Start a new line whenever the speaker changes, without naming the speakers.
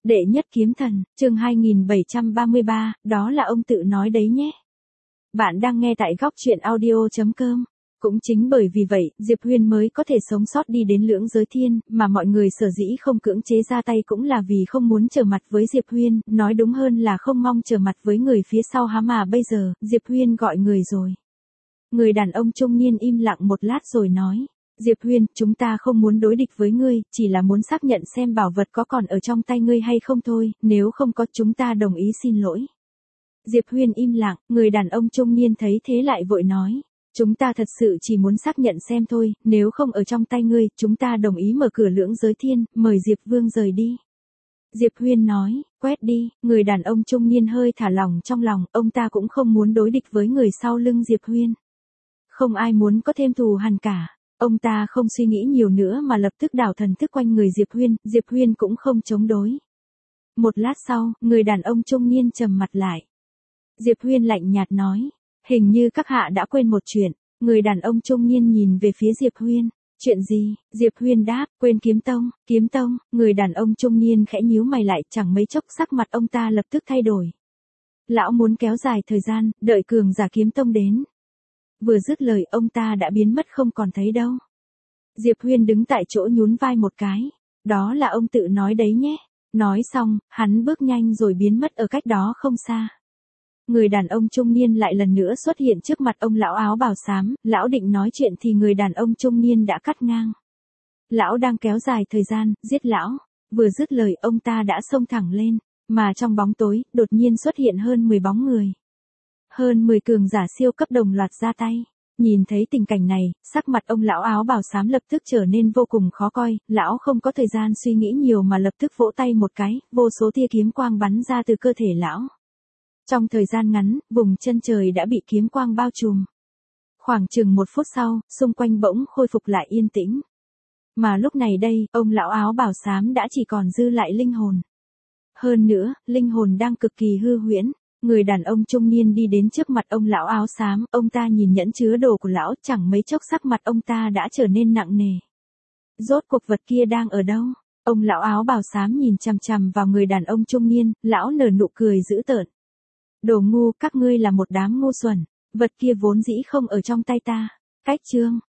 Đệ nhất kiếm thần, chương 2733, đó là ông tự nói đấy nhé. Bạn đang nghe tại góc truyện audio.com. Cũng chính bởi vì vậy, Diệp Huyên mới có thể sống sót đi đến lưỡng giới thiên, mà mọi người sở dĩ không cưỡng chế ra tay cũng là vì không muốn trở mặt với Diệp Huyên, nói đúng hơn là không mong trở mặt với người phía sau há mà bây giờ, Diệp Huyên gọi người rồi. Người đàn ông trung niên im lặng một lát rồi nói. Diệp Huyên, chúng ta không muốn đối địch với ngươi, chỉ là muốn xác nhận xem bảo vật có còn ở trong tay ngươi hay không thôi, nếu không có chúng ta đồng ý xin lỗi. Diệp Huyên im lặng, người đàn ông trung niên thấy thế lại vội nói. Chúng ta thật sự chỉ muốn xác nhận xem thôi, nếu không ở trong tay ngươi, chúng ta đồng ý mở cửa lưỡng giới thiên, mời Diệp Vương rời đi. Diệp Huyên nói, quét đi, người đàn ông trung niên hơi thả lỏng trong lòng, ông ta cũng không muốn đối địch với người sau lưng Diệp Huyên. Không ai muốn có thêm thù hằn cả. Ông ta không suy nghĩ nhiều nữa mà lập tức đảo thần thức quanh người Diệp Huyên cũng không chống đối. Một lát sau, người đàn ông trung niên trầm mặt lại. Diệp Huyên lạnh nhạt nói, hình như các hạ đã quên một chuyện. Người đàn ông trung niên nhìn về phía Diệp Huyên. Chuyện gì? Diệp Huyên đáp, quên kiếm tông, người đàn ông trung niên khẽ nhíu mày lại, chẳng mấy chốc sắc mặt ông ta lập tức thay đổi. Lão muốn kéo dài thời gian, đợi cường giả kiếm tông đến. Vừa dứt lời ông ta đã biến mất không còn thấy đâu. Diệp Huyên đứng tại chỗ nhún vai một cái. Đó là ông tự nói đấy nhé. Nói xong, hắn bước nhanh rồi biến mất ở cách đó không xa. Người đàn ông trung niên lại lần nữa xuất hiện trước mặt ông lão áo bào xám. Lão định nói chuyện thì người đàn ông trung niên đã cắt ngang. Lão đang kéo dài thời gian, giết lão. Vừa dứt lời ông ta đã xông thẳng lên. Mà trong bóng tối, đột nhiên xuất hiện hơn 10 bóng người. Hơn 10 cường giả siêu cấp đồng loạt ra tay. Nhìn thấy tình cảnh này, sắc mặt ông lão áo bào xám lập tức trở nên vô cùng khó coi, lão không có thời gian suy nghĩ nhiều mà lập tức vỗ tay một cái, vô số tia kiếm quang bắn ra từ cơ thể lão. Trong thời gian ngắn, vùng chân trời đã bị kiếm quang bao trùm. Khoảng chừng 1 phút sau, xung quanh bỗng khôi phục lại yên tĩnh. Mà lúc này đây, ông lão áo bào xám đã chỉ còn dư lại linh hồn. Hơn nữa, linh hồn đang cực kỳ hư huyễn. Người đàn ông trung niên đi đến trước mặt ông lão áo xám, ông ta nhìn nhẫn chứa đồ của lão, chẳng mấy chốc sắc mặt ông ta đã trở nên nặng nề. Rốt cuộc vật kia đang ở đâu? Ông lão áo bào xám nhìn chằm chằm vào người đàn ông trung niên, lão nở nụ cười dữ tợn. Đồ ngu, các ngươi là một đám ngu xuẩn, vật kia vốn dĩ không ở trong tay ta. Cách chương,